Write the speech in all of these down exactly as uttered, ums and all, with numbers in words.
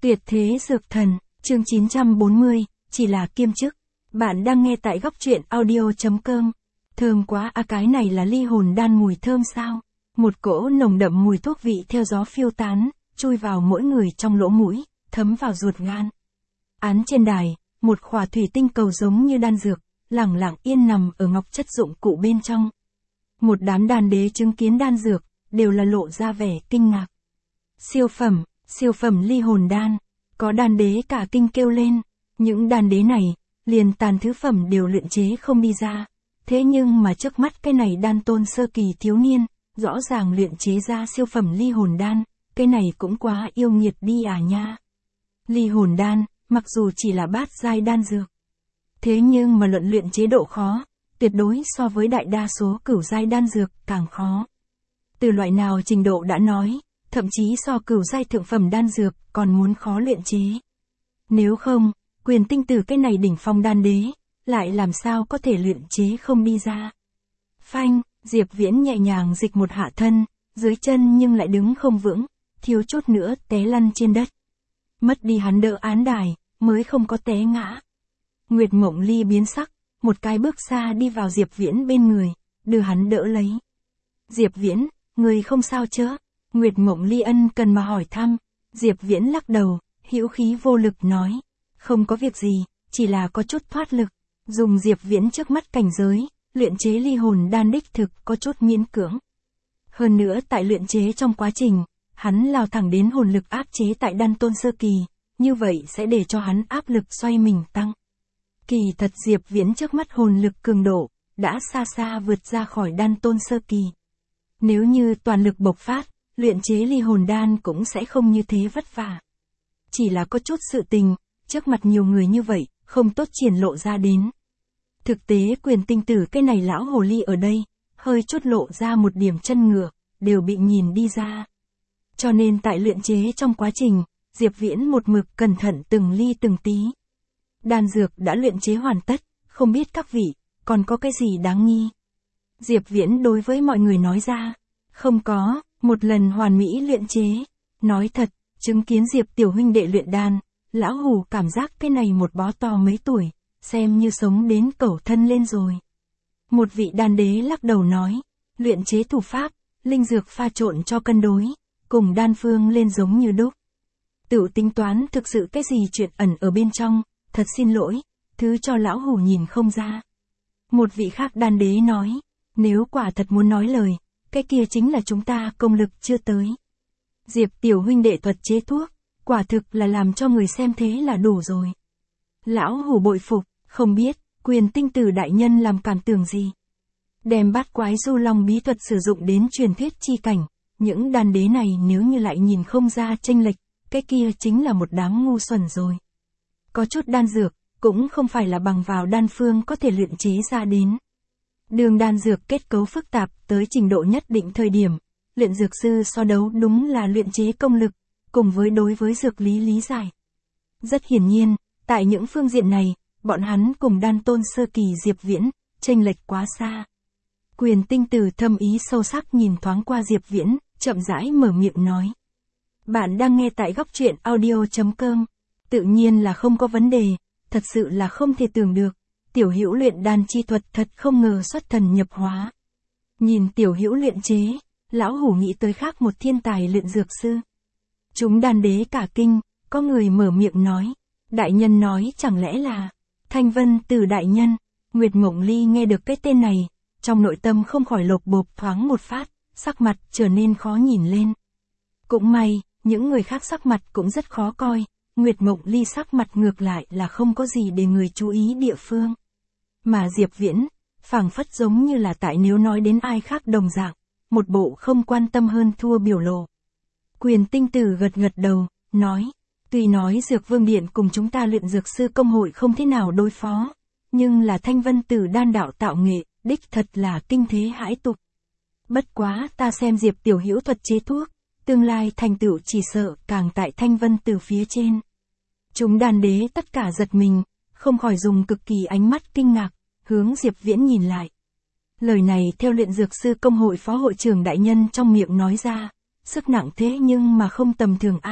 Tuyệt thế dược thần, chương chín trăm bốn mươi, chỉ là kiêm chức. Bạn đang nghe tại góc truyện audio.com. Thơm quá à, cái này là ly hồn đan, mùi thơm sao? Một cỗ nồng đậm mùi thuốc vị theo gió phiêu tán, chui vào mỗi người trong lỗ mũi, thấm vào ruột gan. Án trên đài, một khỏa thủy tinh cầu giống như đan dược, lẳng lặng yên nằm ở ngọc chất dụng cụ bên trong. Một đám đan đế chứng kiến đan dược, đều là lộ ra vẻ kinh ngạc. Siêu phẩm, siêu phẩm ly hồn đan, có đan đế cả kinh kêu lên. Những đan đế này, liền tàn thứ phẩm đều luyện chế không đi ra. Thế nhưng mà trước mắt cái này đan tôn sơ kỳ thiếu niên, rõ ràng luyện chế ra siêu phẩm ly hồn đan, cái này cũng quá yêu nghiệt đi à nha. Ly hồn đan, mặc dù chỉ là bát giai đan dược, thế nhưng mà luận luyện chế độ khó, tuyệt đối so với đại đa số cửu giai đan dược càng khó. Từ loại nào trình độ đã nói, thậm chí so cửu giai thượng phẩm đan dược còn muốn khó luyện chế. Nếu không, Quyền Tinh Tử cái này đỉnh phong đan đế, lại làm sao có thể luyện chế không đi ra. Phanh, Diệp Viễn nhẹ nhàng dịch một hạ thân, dưới chân nhưng lại đứng không vững, thiếu chút nữa té lăn trên đất. Mất đi hắn đỡ án đài, mới không có té ngã. Nguyệt Mộng Ly biến sắc, một cái bước xa đi vào Diệp Viễn bên người, đưa hắn đỡ lấy. Diệp Viễn, người không sao chớ? Nguyệt Mộng Ly ân cần mà hỏi thăm. Diệp Viễn lắc đầu, hữu khí vô lực nói, không có việc gì, chỉ là có chút thoát lực. Dùng Diệp Viễn trước mắt cảnh giới, luyện chế ly hồn đan đích thực có chút miễn cưỡng. Hơn nữa tại luyện chế trong quá trình, hắn lao thẳng đến hồn lực áp chế tại đan tôn sơ kỳ, như vậy sẽ để cho hắn áp lực xoay mình tăng. Kỳ thật Diệp Viễn trước mắt hồn lực cường độ, đã xa xa vượt ra khỏi đan tôn sơ kỳ. Nếu như toàn lực bộc phát, luyện chế ly hồn đan cũng sẽ không như thế vất vả. Chỉ là có chút sự tình, trước mặt nhiều người như vậy, không tốt triển lộ ra đến. Thực tế Quyền Tinh Tử cái này lão hồ ly ở đây, hơi chút lộ ra một điểm chân ngựa, đều bị nhìn đi ra. Cho nên tại luyện chế trong quá trình, Diệp Viễn một mực cẩn thận từng ly từng tí. Đan dược đã luyện chế hoàn tất, không biết các vị, còn có cái gì đáng nghi? Diệp Viễn đối với mọi người nói ra, không có, một lần hoàn mỹ luyện chế. Nói thật, chứng kiến Diệp tiểu huynh đệ luyện đan, lão hù cảm giác cái này một bó to mấy tuổi, xem như sống đến cẩu thân lên rồi. Một vị đan đế lắc đầu nói, luyện chế thủ pháp, linh dược pha trộn cho cân đối, cùng đan phương lên giống như đúc. Tự tính toán thực sự cái gì chuyện ẩn ở bên trong, thật xin lỗi, thứ cho lão hù nhìn không ra. Một vị khác đan đế nói, nếu quả thật muốn nói lời, cái kia chính là chúng ta công lực chưa tới. Diệp tiểu huynh đệ thuật chế thuốc, quả thực là làm cho người xem thế là đủ rồi. Lão hù bội phục, không biết, Quyền Tinh Tử đại nhân làm cảm tưởng gì. Đem bát quái du long bí thuật sử dụng đến truyền thuyết chi cảnh, những đan đế này nếu như lại nhìn không ra chênh lệch, cái kia chính là một đám ngu xuẩn rồi. Có chút đan dược, cũng không phải là bằng vào đan phương có thể luyện chế ra đến. Đường đan dược kết cấu phức tạp tới trình độ nhất định thời điểm, luyện dược sư so đấu đúng là luyện chế công lực, cùng với đối với dược lý lý giải. Rất hiển nhiên, tại những phương diện này, bọn hắn cùng đan tôn sơ kỳ Diệp Viễn, chênh lệch quá xa. Quyền Tinh Tử thâm ý sâu sắc nhìn thoáng qua Diệp Viễn, chậm rãi mở miệng nói. Bạn đang nghe tại góc truyện audio.com. Tự nhiên là không có vấn đề, thật sự là không thể tưởng được. Tiểu Hữu luyện đan chi thuật thật không ngờ xuất thần nhập hóa. Nhìn Tiểu Hữu luyện chế, lão hủ nghĩ tới khác một thiên tài luyện dược sư. Chúng đan đế cả kinh, có người mở miệng nói. Đại nhân nói chẳng lẽ là Thanh Vân Tử đại nhân. Nguyệt Mộng Ly nghe được cái tên này, trong nội tâm không khỏi lột bột thoáng một phát, sắc mặt trở nên khó nhìn lên. Cũng may, những người khác sắc mặt cũng rất khó coi, Nguyệt Mộng Ly sắc mặt ngược lại là không có gì để người chú ý địa phương. Mà Diệp Viễn, phảng phất giống như là tại nếu nói đến ai khác đồng dạng, một bộ không quan tâm hơn thua biểu lộ. Quyền Tinh Tử gật gật đầu, nói, tuy nói Dược Vương Điện cùng chúng ta luyện dược sư công hội không thế nào đối phó, nhưng là Thanh Vân Tử đan đạo tạo nghệ, đích thật là kinh thế hãi tục. Bất quá ta xem Diệp tiểu hữu thuật chế thuốc, tương lai thành tựu chỉ sợ càng tại Thanh Vân Tử phía trên. Chúng đan đế tất cả giật mình, không khỏi dùng cực kỳ ánh mắt kinh ngạc, hướng Diệp Viễn nhìn lại. Lời này theo luyện dược sư công hội phó hội trưởng đại nhân trong miệng nói ra, sức nặng thế nhưng mà không tầm thường a.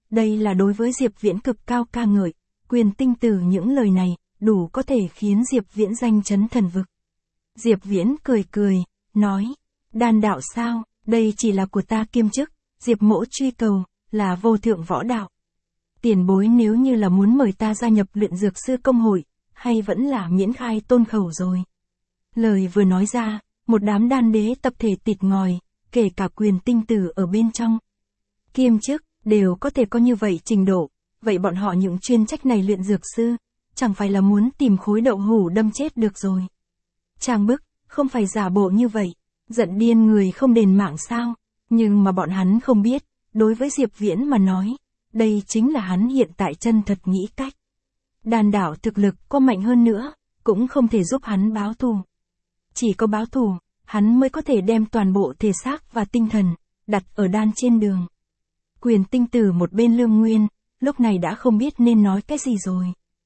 đây là đối với Diệp Viễn cực cao ca ngợi, Quyền Tinh Tử những lời này, đủ có thể khiến Diệp Viễn danh chấn thần vực. Diệp Viễn cười cười, nói, đan đạo sao, đây chỉ là của ta kiêm chức, Diệp mỗ truy cầu, là vô thượng võ đạo. Tiền bối nếu như là muốn mời ta gia nhập luyện dược sư công hội, hay vẫn là miễn khai tôn khẩu rồi. Lời vừa nói ra, một đám đan đế tập thể tịt ngòi, kể cả Quyền Tinh Tử ở bên trong. Kiêm chức, đều có thể có như vậy trình độ, vậy bọn họ những chuyên trách này luyện dược sư, chẳng phải là muốn tìm khối đậu hũ đâm chết được rồi. Trang bức, không phải giả bộ như vậy, giận điên người không đền mạng sao, nhưng mà bọn hắn không biết, đối với Diệp Viễn mà nói, đây chính là hắn hiện tại chân thật nghĩ cách. Đan đảo thực lực có mạnh hơn nữa, cũng không thể giúp hắn báo thù. Chỉ có báo thù, hắn mới có thể đem toàn bộ thể xác và tinh thần, đặt ở đan trên đường. Quyền Tinh Tử một bên Lương Nguyên, lúc này đã không biết nên nói cái gì rồi.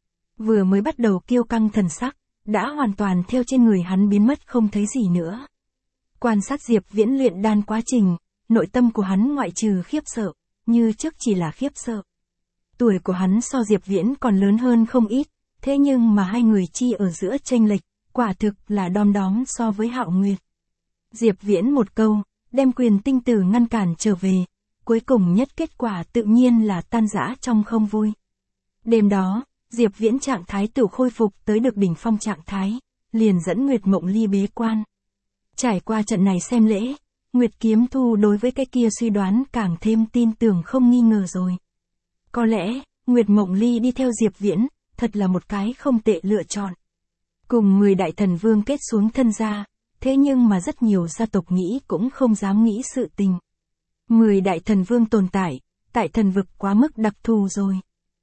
Vừa mới bắt đầu kiêu căng thần sắc, đã hoàn toàn theo trên người hắn biến mất không thấy gì nữa. Quan sát Diệp Viễn luyện đan quá trình, nội tâm của hắn ngoại trừ khiếp sợ, như trước chỉ là khiếp sợ. Tuổi của hắn so Diệp Viễn còn lớn hơn không ít, thế nhưng mà hai người chi ở giữa chênh lệch, quả thực là đom đóm so với Hạo Nguyệt. Diệp Viễn một câu, đem Quyền Tinh Tử ngăn cản trở về, cuối cùng nhất kết quả tự nhiên là tan rã trong không vui. Đêm đó, Diệp Viễn trạng thái tự khôi phục tới được đỉnh phong trạng thái, liền dẫn Nguyệt Mộng Ly bế quan. Trải qua trận này xem lễ, Nguyệt Kiếm Thu đối với cái kia suy đoán càng thêm tin tưởng không nghi ngờ rồi. Có lẽ, Nguyệt Mộng Ly đi theo Diệp Viễn, thật là một cái không tệ lựa chọn. Cùng mười đại thần vương kết xuống thân gia, thế nhưng mà rất nhiều gia tộc nghĩ cũng không dám nghĩ sự tình. Mười đại thần vương tồn tại, tại thần vực quá mức đặc thù rồi.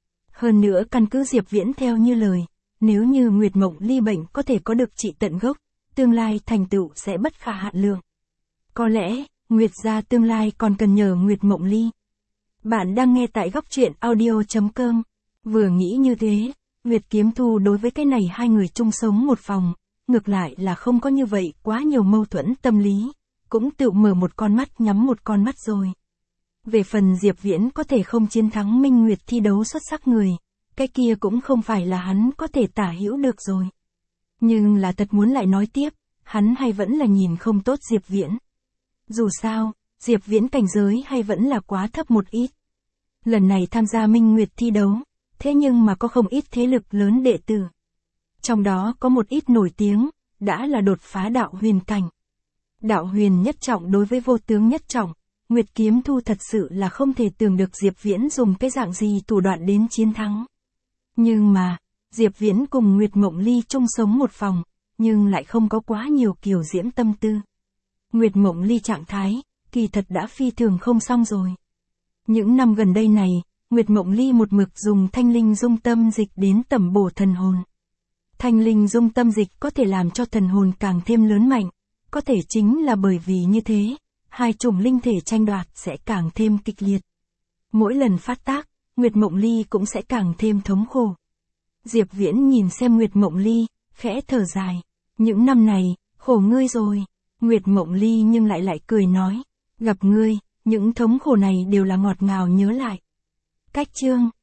Hơn nữa căn cứ Diệp Viễn theo như lời, nếu như Nguyệt Mộng Ly bệnh có thể có được trị tận gốc, tương lai thành tựu sẽ bất khả hạn lượng. Có lẽ, Nguyệt gia tương lai còn cần nhờ Nguyệt Mộng Ly. Bạn đang nghe tại góc truyện audio chấm com. Vừa nghĩ như thế, Nguyệt Kiếm Thu đối với cái này hai người chung sống một phòng, ngược lại là không có như vậy quá nhiều mâu thuẫn tâm lý, cũng tự mở một con mắt nhắm một con mắt rồi. Về phần Diệp Viễn có thể không chiến thắng Minh Nguyệt thi đấu xuất sắc người, cái kia cũng không phải là hắn có thể tả hữu được rồi. Nhưng là thật muốn lại nói tiếp, hắn hay vẫn là nhìn không tốt Diệp Viễn. Dù sao, Diệp Viễn cảnh giới hay vẫn là quá thấp một ít. Lần này tham gia Minh Nguyệt thi đấu, thế nhưng mà có không ít thế lực lớn đệ tử. Trong đó có một ít nổi tiếng, đã là đột phá đạo huyền cảnh. Đạo huyền nhất trọng đối với vô tướng nhất trọng, Nguyệt Kiếm Thu thật sự là không thể tưởng được Diệp Viễn dùng cái dạng gì thủ đoạn đến chiến thắng. Nhưng mà, Diệp Viễn cùng Nguyệt Mộng Ly chung sống một phòng, nhưng lại không có quá nhiều kiều diễm tâm tư. Nguyệt Mộng Ly trạng thái, kỳ thật đã phi thường không xong rồi. Những năm gần đây này, Nguyệt Mộng Ly một mực dùng thanh linh dung tâm dịch đến tẩm bổ thần hồn. Thanh linh dung tâm dịch có thể làm cho thần hồn càng thêm lớn mạnh, có thể chính là bởi vì như thế, hai chủng linh thể tranh đoạt sẽ càng thêm kịch liệt. Mỗi lần phát tác, Nguyệt Mộng Ly cũng sẽ càng thêm thống khổ. Diệp Viễn nhìn xem Nguyệt Mộng Ly, khẽ thở dài, những năm này, khổ ngươi rồi. Nguyệt Mộng Ly nhưng lại lại cười nói, gặp ngươi, những thống khổ này đều là ngọt ngào nhớ lại. Cách chương